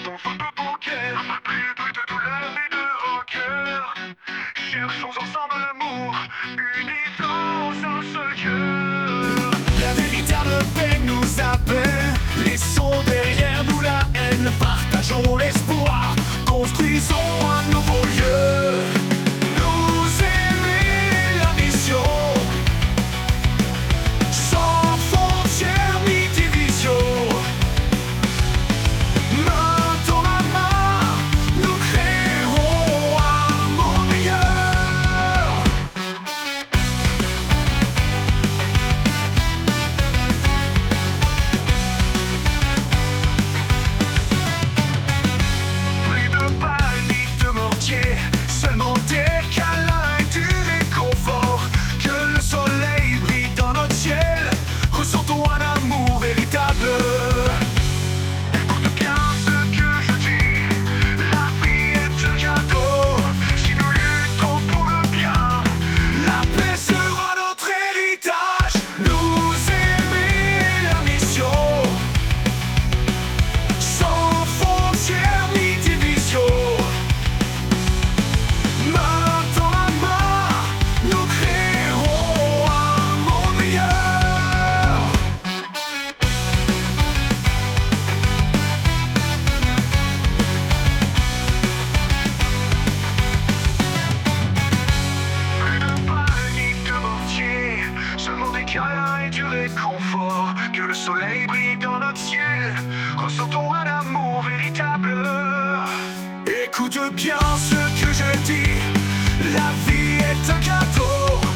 ton fond de poker, pris de bruit de douleur et de rancœur. Cherchons ensemble l'amour, unis dans un seul cœur. La véritable paix nous appelle, laissons derrière nous la haine, partageons l'espoir, construisons un nouveau lieu. Nous aimer la mission, sans frontières ni division. Main dans la main, nous créerons un monde meilleur. Plus de balles ni de mortier, seulement des câlins et du réconfort. Que le soleil brille dans notre ciel, ressentons un amour véritable. Écoute bien ce que je dis, la vie est un cadeau. Si nous luttons pour le bien, la paix sera notre héritage. Nous aimer la mission, sans frontières ni division. Main dans la main, nous créerons un monde meilleur. Plus de balles ni de mortier, seulement des câlins et du réconfort. Que le soleil brille dans notre ciel, ressentons un amour véritable. Écoute bien ce que je dis, la vie est un cadeau.